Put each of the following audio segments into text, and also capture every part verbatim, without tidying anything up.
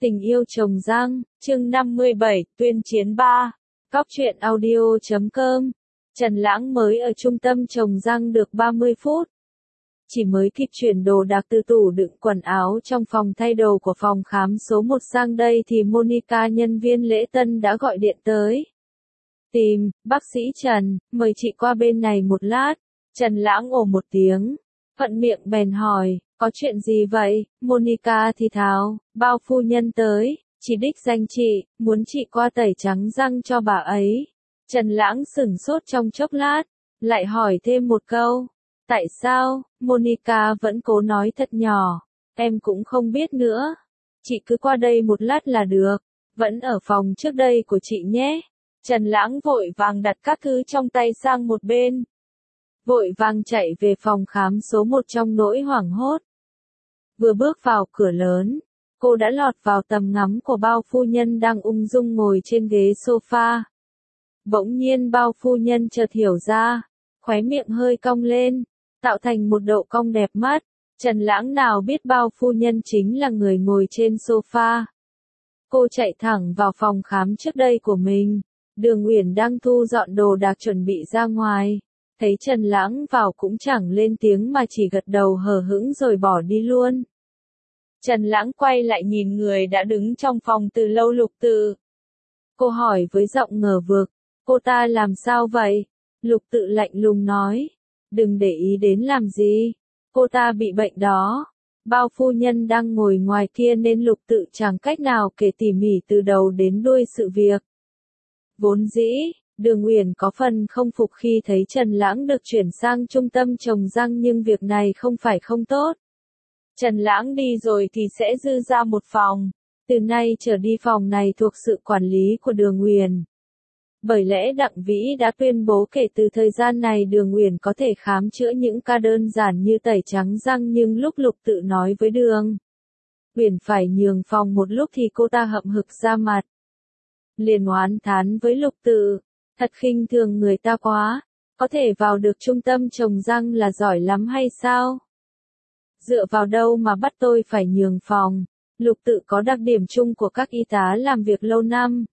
Tình yêu trồng răng, chương năm mươi bảy, tuyên chiến ba. Cóc truyện audio chấm com. Trần Lãng mới ở trung tâm trồng răng được ba mươi phút. Chỉ mới kịp chuyển đồ đạc từ tủ đựng quần áo trong phòng thay đồ của phòng khám số một sang đây thì Monica nhân viên lễ tân đã gọi điện tới. Tìm, bác sĩ Trần, mời chị qua bên này một lát. Trần Lãng ồ một tiếng, thuận miệng bèn hỏi, có chuyện gì vậy? Monica thì thào, bao phu nhân tới, chỉ đích danh chị, muốn chị qua tẩy trắng răng cho bà ấy. Trần Lãng sửng sốt trong chốc lát, lại hỏi thêm một câu. Tại sao? Monica vẫn cố nói thật nhỏ, em cũng không biết nữa. Chị cứ qua đây một lát là được, vẫn ở phòng trước đây của chị nhé. Trần Lãng vội vàng đặt các thứ trong tay sang một bên. Vội vàng chạy về phòng khám số một trong nỗi hoảng hốt. Vừa bước vào cửa lớn, cô đã lọt vào tầm ngắm của bao phu nhân đang ung dung ngồi trên ghế sofa. Bỗng nhiên bao phu nhân chợt hiểu ra, khóe miệng hơi cong lên, tạo thành một độ cong đẹp mắt. Trần Lãng nào biết bao phu nhân chính là người ngồi trên sofa. Cô chạy thẳng vào phòng khám trước đây của mình. Đường Uyển đang thu dọn đồ đạc chuẩn bị ra ngoài. Thấy Trần Lãng vào cũng chẳng lên tiếng mà chỉ gật đầu hờ hững rồi bỏ đi luôn. Trần Lãng quay lại nhìn người đã đứng trong phòng từ lâu Lục Tự. Cô hỏi với giọng ngờ vực, cô ta làm sao vậy? Lục Tự lạnh lùng nói, đừng để ý đến làm gì, cô ta bị bệnh đó. Bao phu nhân đang ngồi ngoài kia nên Lục Tự chẳng cách nào kể tỉ mỉ từ đầu đến đuôi sự việc. Vốn dĩ, Đường Uyển có phần không phục khi thấy Trần Lãng được chuyển sang trung tâm trồng răng nhưng việc này không phải không tốt. Trần Lãng đi rồi thì sẽ dư ra một phòng. Từ nay trở đi phòng này thuộc sự quản lý của Đường Uyển. Bởi lẽ Đặng Vĩ đã tuyên bố kể từ thời gian này Đường Uyển có thể khám chữa những ca đơn giản như tẩy trắng răng, nhưng lúc Lục Tự nói với Đường Uyển phải nhường phòng một lúc thì cô ta hậm hực ra mặt. Liền oán thán với Lục Tự, thật khinh thường người ta quá, có thể vào được trung tâm trồng răng là giỏi lắm hay sao? Dựa vào đâu mà bắt tôi phải nhường phòng? Lục Tự có đặc điểm chung của các y tá làm việc lâu năm.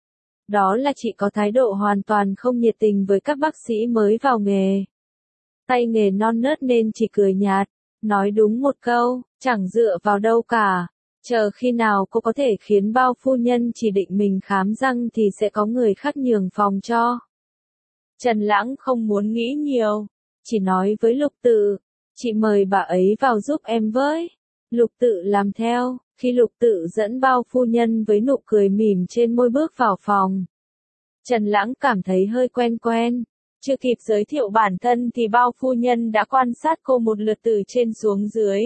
Đó là chị có thái độ hoàn toàn không nhiệt tình với các bác sĩ mới vào nghề. Tay nghề non nớt nên chỉ cười nhạt, nói đúng một câu, chẳng dựa vào đâu cả. Chờ khi nào cô có thể khiến bao phu nhân chỉ định mình khám răng thì sẽ có người khác nhường phòng cho. Trần Lãng không muốn nghĩ nhiều, chỉ nói với Lục Tự, chị mời bà ấy vào giúp em với. Lục Tự làm theo, khi Lục Tự dẫn bao phu nhân với nụ cười mỉm trên môi bước vào phòng. Trần Lãng cảm thấy hơi quen quen, chưa kịp giới thiệu bản thân thì bao phu nhân đã quan sát cô một lượt từ trên xuống dưới.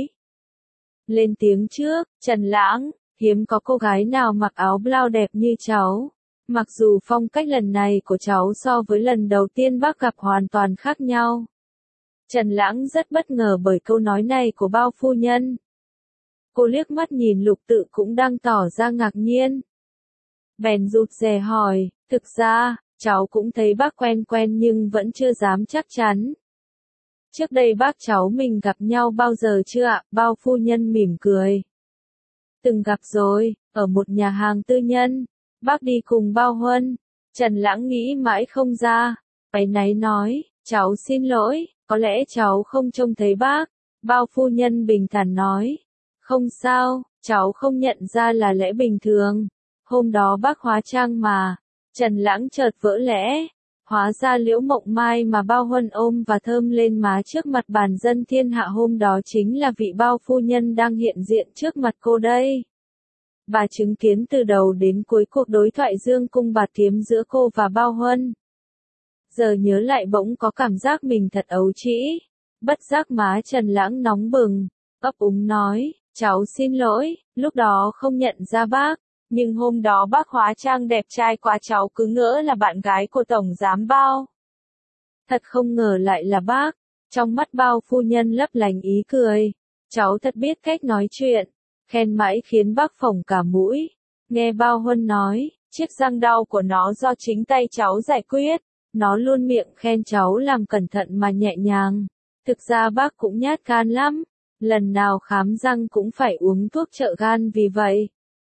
Lên tiếng trước, Trần Lãng, hiếm có cô gái nào mặc áo blau đẹp như cháu. Mặc dù phong cách lần này của cháu so với lần đầu tiên bác gặp hoàn toàn khác nhau. Trần Lãng rất bất ngờ bởi câu nói này của bao phu nhân. Cô liếc mắt nhìn Lục Tự cũng đang tỏ ra ngạc nhiên. Bèn rụt rè hỏi, thực ra, cháu cũng thấy bác quen quen nhưng vẫn chưa dám chắc chắn. Trước đây bác cháu mình gặp nhau bao giờ chưa ạ? Bao phu nhân mỉm cười. Từng gặp rồi, ở một nhà hàng tư nhân. Bác đi cùng Bao Huân. Trần Lãng nghĩ mãi không ra. Áy náy nói, cháu xin lỗi, có lẽ cháu không trông thấy bác. Bao phu nhân bình thản nói, không sao, cháu không nhận ra là lẽ bình thường. Hôm đó bác hóa trang mà. Trần Lãng chợt vỡ lẽ. Hóa ra Liễu Mộng Mai mà Bao Huân ôm và thơm lên má trước mặt bàn dân thiên hạ hôm đó chính là vị bao phu nhân đang hiện diện trước mặt cô đây. Bà chứng kiến từ đầu đến cuối cuộc đối thoại dương cung bạt kiếm giữa cô và Bao Huân. Giờ nhớ lại bỗng có cảm giác mình thật ấu trĩ. Bất giác má Trần Lãng nóng bừng, ấp úng nói, cháu xin lỗi, lúc đó không nhận ra bác. Nhưng hôm đó bác hóa trang đẹp trai quá cháu cứ ngỡ là bạn gái của Tổng Giám Bao. Thật không ngờ lại là bác. Trong mắt Bao phu nhân lấp lánh ý cười. Cháu thật biết cách nói chuyện. Khen mãi khiến bác phồng cả mũi. Nghe Bao Huân nói, chiếc răng đau của nó do chính tay cháu giải quyết. Nó luôn miệng khen cháu làm cẩn thận mà nhẹ nhàng. Thực ra bác cũng nhát gan lắm. Lần nào khám răng cũng phải uống thuốc trợ gan vì vậy.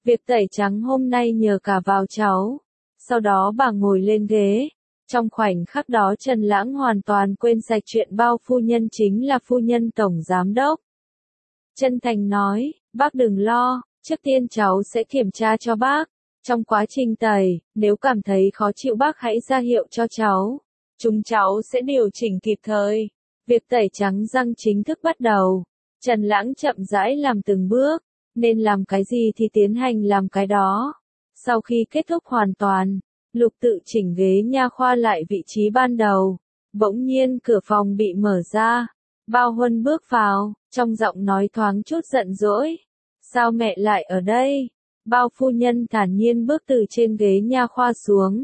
Việc tẩy trắng hôm nay nhờ cả vào cháu. Sau đó bà ngồi lên ghế. Trong khoảnh khắc đó Trần Lãng hoàn toàn quên sạch chuyện bao phu nhân chính là phu nhân tổng giám đốc. Chân thành nói, bác đừng lo, trước tiên cháu sẽ kiểm tra cho bác. Trong quá trình tẩy, nếu cảm thấy khó chịu bác hãy ra hiệu cho cháu. Chúng cháu sẽ điều chỉnh kịp thời. Việc tẩy trắng răng chính thức bắt đầu. Trần Lãng chậm rãi làm từng bước, nên làm cái gì thì tiến hành làm cái đó. Sau khi kết thúc hoàn toàn, Lục Tự chỉnh ghế nha khoa lại vị trí ban đầu. Bỗng nhiên cửa phòng bị mở ra. Bao Huân bước vào, trong giọng nói thoáng chút giận dỗi. Sao mẹ lại ở đây? Bao phu nhân thản nhiên bước từ trên ghế nha khoa xuống.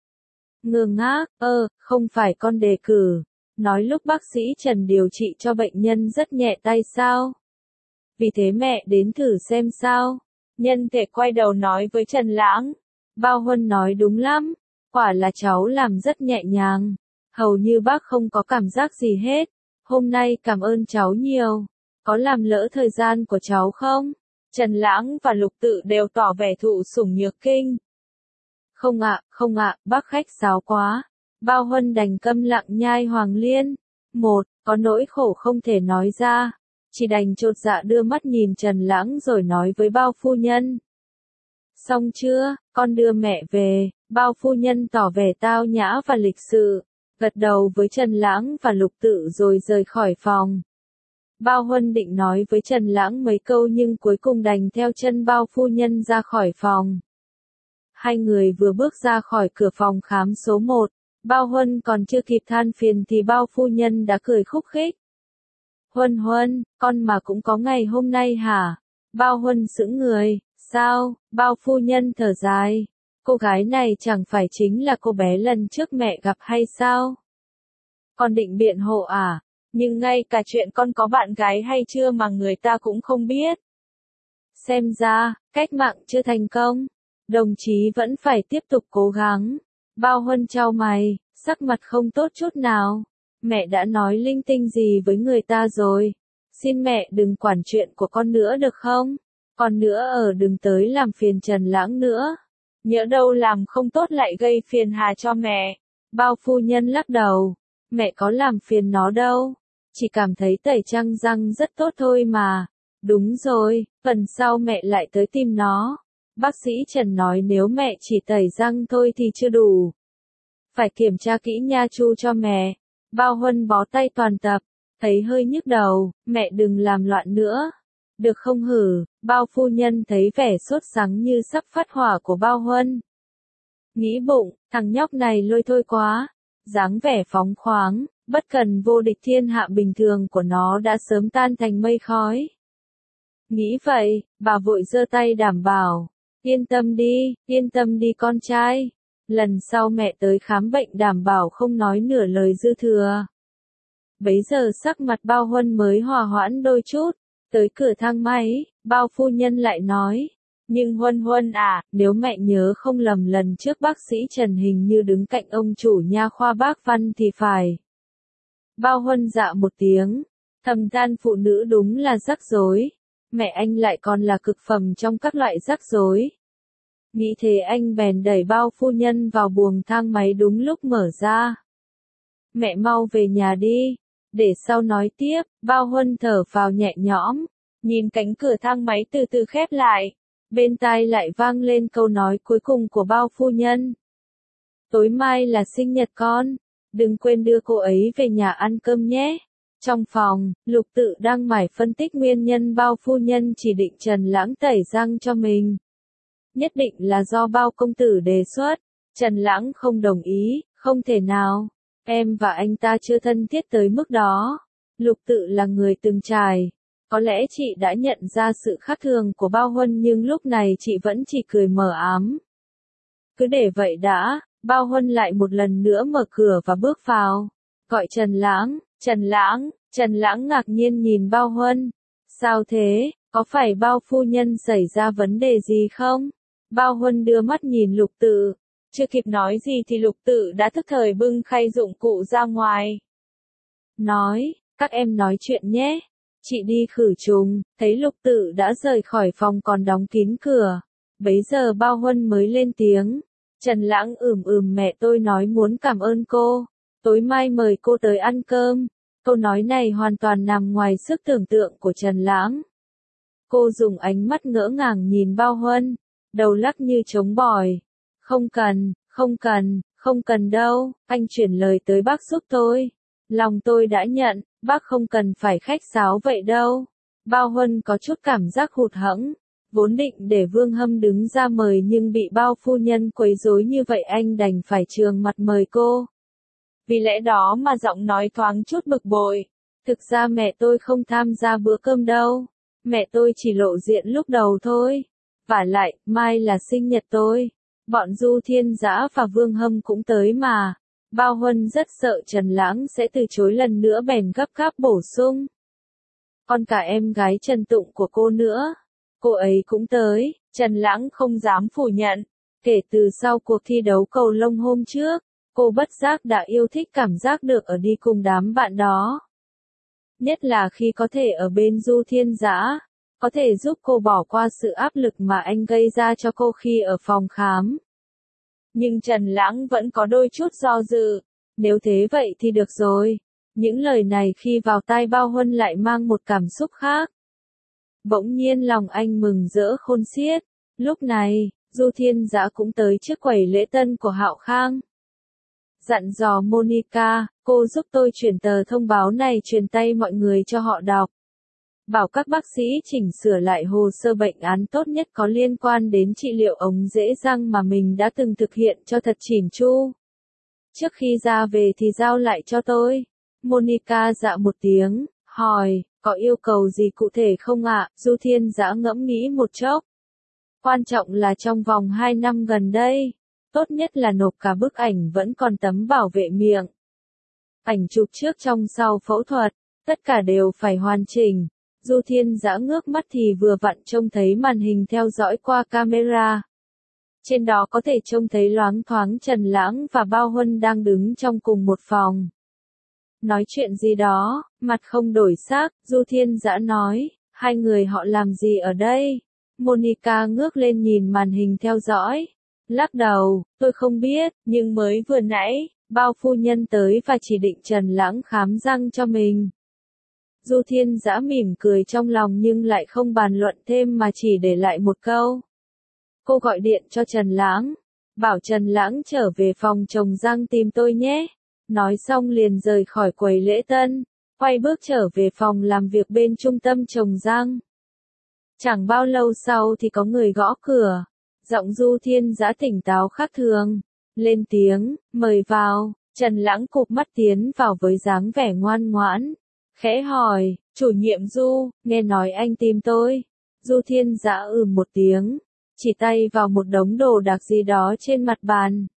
Ngơ ngác, ơ, không phải con đề cử. Nói lúc bác sĩ Trần điều trị cho bệnh nhân rất nhẹ tay sao? Vì thế mẹ đến thử xem sao. Nhân thể quay đầu nói với Trần Lãng. Bao Huân nói đúng lắm, quả là cháu làm rất nhẹ nhàng. Hầu như bác không có cảm giác gì hết. Hôm nay cảm ơn cháu nhiều. Có làm lỡ thời gian của cháu không? Trần Lãng và Lục Tự đều tỏ vẻ thụ sủng nhược kinh. Không ạ, không ạ, bác khách sáo quá. Bao Huân đành câm lặng nhai Hoàng Liên. Một, có nỗi khổ không thể nói ra. Chỉ đành chột dạ đưa mắt nhìn Trần Lãng rồi nói với Bao phu nhân. Xong chưa, con đưa mẹ về. Bao phu nhân tỏ vẻ tao nhã và lịch sự, gật đầu với Trần Lãng và Lục Tự rồi rời khỏi phòng. Bao Huân định nói với Trần Lãng mấy câu nhưng cuối cùng đành theo chân Bao phu nhân ra khỏi phòng. Hai người vừa bước ra khỏi cửa phòng khám số một, Bao Huân còn chưa kịp than phiền thì Bao phu nhân đã cười khúc khích. Huân Huân, con mà cũng có ngày hôm nay hả? Bao Huân sững người, sao? Bao phu nhân thở dài. Cô gái này chẳng phải chính là cô bé lần trước mẹ gặp hay sao? Con định biện hộ à? Nhưng ngay cả chuyện con có bạn gái hay chưa mà người ta cũng không biết. Xem ra, cách mạng chưa thành công. Đồng chí vẫn phải tiếp tục cố gắng. Bao Huân chau mày, sắc mặt không tốt chút nào. Mẹ đã nói linh tinh gì với người ta rồi. Xin mẹ đừng quản chuyện của con nữa được không? Còn nữa ở đừng tới làm phiền Trần Lãng nữa. Nhỡ đâu làm không tốt lại gây phiền hà cho mẹ. Bao phu nhân lắc đầu. Mẹ có làm phiền nó đâu. Chỉ cảm thấy tẩy trắng răng rất tốt thôi mà. Đúng rồi, phần sau mẹ lại tới tìm nó. Bác sĩ Trần nói nếu mẹ chỉ tẩy răng thôi thì chưa đủ. Phải kiểm tra kỹ nha chu cho mẹ. Bao Huân bó tay toàn tập. Thấy hơi nhức đầu, mẹ đừng làm loạn nữa. Được không hử? Bao phu nhân thấy vẻ sốt sắng như sắp phát hỏa của Bao Huân. Nghĩ bụng, thằng nhóc này lôi thôi quá. Dáng vẻ phóng khoáng, bất cần vô địch thiên hạ bình thường của nó đã sớm tan thành mây khói. Nghĩ vậy, bà vội giơ tay đảm bảo. Yên tâm đi, yên tâm đi con trai. Lần sau mẹ tới khám bệnh đảm bảo không nói nửa lời dư thừa. Bấy giờ sắc mặt Bao Huân mới hòa hoãn đôi chút. Tới cửa thang máy, Bao phu nhân lại nói. Nhưng Huân Huân à, nếu mẹ nhớ không lầm lần trước bác sĩ Trần hình như đứng cạnh ông chủ nha khoa bác Văn thì phải. Bao Huân dạ một tiếng. Thầm than phụ nữ đúng là rắc rối. Mẹ anh lại còn là cực phẩm trong các loại rắc rối. Nghĩ thế anh bèn đẩy Bao phu nhân vào buồng thang máy đúng lúc mở ra. Mẹ mau về nhà đi. Để sau nói tiếp, Bao Huân thở phào nhẹ nhõm. Nhìn cánh cửa thang máy từ từ khép lại. Bên tai lại vang lên câu nói cuối cùng của Bao phu nhân. Tối mai là sinh nhật con. Đừng quên đưa cô ấy về nhà ăn cơm nhé. Trong phòng, Lục Tự đang mải phân tích nguyên nhân Bao phu nhân chỉ định Trần Lãng tẩy răng cho mình. Nhất định là do Bao công tử đề xuất. Trần Lãng không đồng ý, không thể nào. Em và anh ta chưa thân thiết tới mức đó. Lục Tự là người từng trải. Có lẽ chị đã nhận ra sự khác thường của Bao Huân nhưng lúc này chị vẫn chỉ cười mờ ám. Cứ để vậy đã, Bao Huân lại một lần nữa mở cửa và bước vào. Gọi Trần Lãng, Trần Lãng, Trần Lãng ngạc nhiên nhìn Bao Huân. Sao thế, có phải Bao phu nhân xảy ra vấn đề gì không? Bao Huân đưa mắt nhìn Lục Tự. Chưa kịp nói gì thì Lục Tự đã thức thời bưng khay dụng cụ ra ngoài. Nói, các em nói chuyện nhé. Chị đi khử trùng, thấy Lục Tự đã rời khỏi phòng còn đóng kín cửa. Bấy giờ Bao Huân mới lên tiếng. Trần Lãng ừm ừm mẹ tôi nói muốn cảm ơn cô. Tối mai mời cô tới ăn cơm. Câu nói này hoàn toàn nằm ngoài sức tưởng tượng của Trần Lãng. Cô dùng ánh mắt ngỡ ngàng nhìn Bao Huân, đầu lắc như trống bỏi. Không cần, không cần, không cần đâu, anh chuyển lời tới bác giúp tôi. Lòng tôi đã nhận, bác không cần phải khách sáo vậy đâu. Bao Huân có chút cảm giác hụt hẫng, vốn định để Vương Hâm đứng ra mời nhưng bị Bao phu nhân quấy rối như vậy anh đành phải trường mặt mời cô. Vì lẽ đó mà giọng nói thoáng chút bực bội. Thực ra mẹ tôi không tham gia bữa cơm đâu. Mẹ tôi chỉ lộ diện lúc đầu thôi. Vả lại, mai là sinh nhật tôi. Bọn Du Thiên Dã và Vương Hâm cũng tới mà. Bao Huân rất sợ Trần Lãng sẽ từ chối lần nữa bèn gấp gáp bổ sung. Còn cả em gái Trần Tụng của cô nữa. Cô ấy cũng tới. Trần Lãng không dám phủ nhận. Kể từ sau cuộc thi đấu cầu lông hôm trước, cô bất giác đã yêu thích cảm giác được ở đi cùng đám bạn đó. Nhất là khi có thể ở bên Du Thiên Dã, có thể giúp cô bỏ qua sự áp lực mà anh gây ra cho cô khi ở phòng khám. Nhưng Trần Lãng vẫn có đôi chút do dự. Nếu thế vậy thì được rồi. Những lời này khi vào tai Bao Huân lại mang một cảm xúc khác. Bỗng nhiên lòng anh mừng rỡ khôn xiết. Lúc này, Du Thiên Dã cũng tới trước quầy lễ tân của Hạo Khang. Dặn dò Monica, cô giúp tôi chuyển tờ thông báo này truyền tay mọi người cho họ đọc. Bảo các bác sĩ chỉnh sửa lại hồ sơ bệnh án tốt nhất có liên quan đến trị liệu ống rễ răng mà mình đã từng thực hiện cho thật chỉn chu. Trước khi ra về thì giao lại cho tôi. Monica dạ một tiếng, hỏi, có yêu cầu gì cụ thể không ạ? Du Thiên Dã ngẫm nghĩ một chốc. Quan trọng là trong vòng hai năm gần đây, tốt nhất là nộp cả bức ảnh vẫn còn tấm bảo vệ miệng. Ảnh chụp trước trong sau phẫu thuật, tất cả đều phải hoàn chỉnh. Du Thiên Dã ngước mắt thì vừa vặn trông thấy màn hình theo dõi qua camera. Trên đó có thể trông thấy loáng thoáng Trần Lãng và Bao Huân đang đứng trong cùng một phòng. Nói chuyện gì đó, mặt không đổi sắc, Du Thiên Dã nói, hai người họ làm gì ở đây? Monica ngước lên nhìn màn hình theo dõi. Lắc đầu, tôi không biết, nhưng mới vừa nãy, Bao phu nhân tới và chỉ định Trần Lãng khám răng cho mình. Du Thiên Dã mỉm cười trong lòng nhưng lại không bàn luận thêm mà chỉ để lại một câu. Cô gọi điện cho Trần Lãng, bảo Trần Lãng trở về phòng trồng răng tìm tôi nhé. Nói xong liền rời khỏi quầy lễ tân, quay bước trở về phòng làm việc bên trung tâm trồng răng. Chẳng bao lâu sau thì có người gõ cửa. Giọng Du Thiên Dã tỉnh táo khác thường. Lên tiếng, mời vào. Trần Lãng cụp mắt tiến vào với dáng vẻ ngoan ngoãn. Khẽ hỏi, chủ nhiệm Du, nghe nói anh tìm tôi. Du Thiên Dã ừ một tiếng, chỉ tay vào một đống đồ đạc gì đó trên mặt bàn.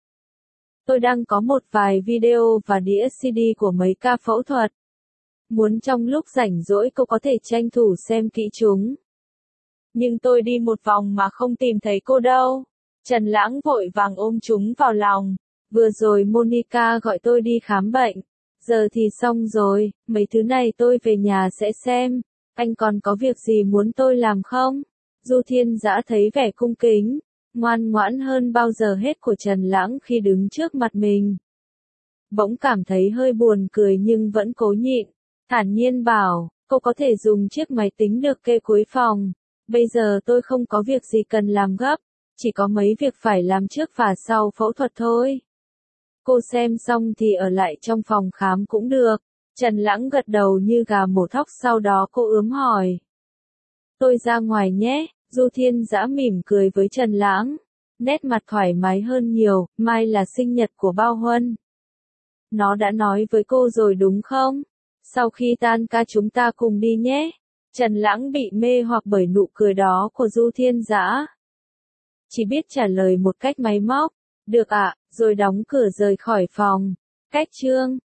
Tôi đang có một vài video và đĩa xê đê của mấy ca phẫu thuật. Muốn trong lúc rảnh rỗi cô có thể tranh thủ xem kỹ chúng. Nhưng tôi đi một vòng mà không tìm thấy cô đâu. Trần Lãng vội vàng ôm chúng vào lòng. Vừa rồi Monica gọi tôi đi khám bệnh. Giờ thì xong rồi, mấy thứ này tôi về nhà sẽ xem. Anh còn có việc gì muốn tôi làm không? Du Thiên Dã thấy vẻ cung kính, ngoan ngoãn hơn bao giờ hết của Trần Lãng khi đứng trước mặt mình. Bỗng cảm thấy hơi buồn cười nhưng vẫn cố nhịn. Thản nhiên bảo, cô có thể dùng chiếc máy tính được kê cuối phòng. Bây giờ tôi không có việc gì cần làm gấp, chỉ có mấy việc phải làm trước và sau phẫu thuật thôi. Cô xem xong thì ở lại trong phòng khám cũng được. Trần Lãng gật đầu như gà mổ thóc, sau đó cô ướm hỏi. Tôi ra ngoài nhé. Du Thiên Dã mỉm cười với Trần Lãng. Nét mặt thoải mái hơn nhiều, mai là sinh nhật của Bao Huân. Nó đã nói với cô rồi đúng không? Sau khi tan ca chúng ta cùng đi nhé. Trần Lãng bị mê hoặc bởi nụ cười đó của Du Thiên Dã. Chỉ biết trả lời một cách máy móc. Được ạ, rồi đóng cửa rời khỏi phòng. Cách chương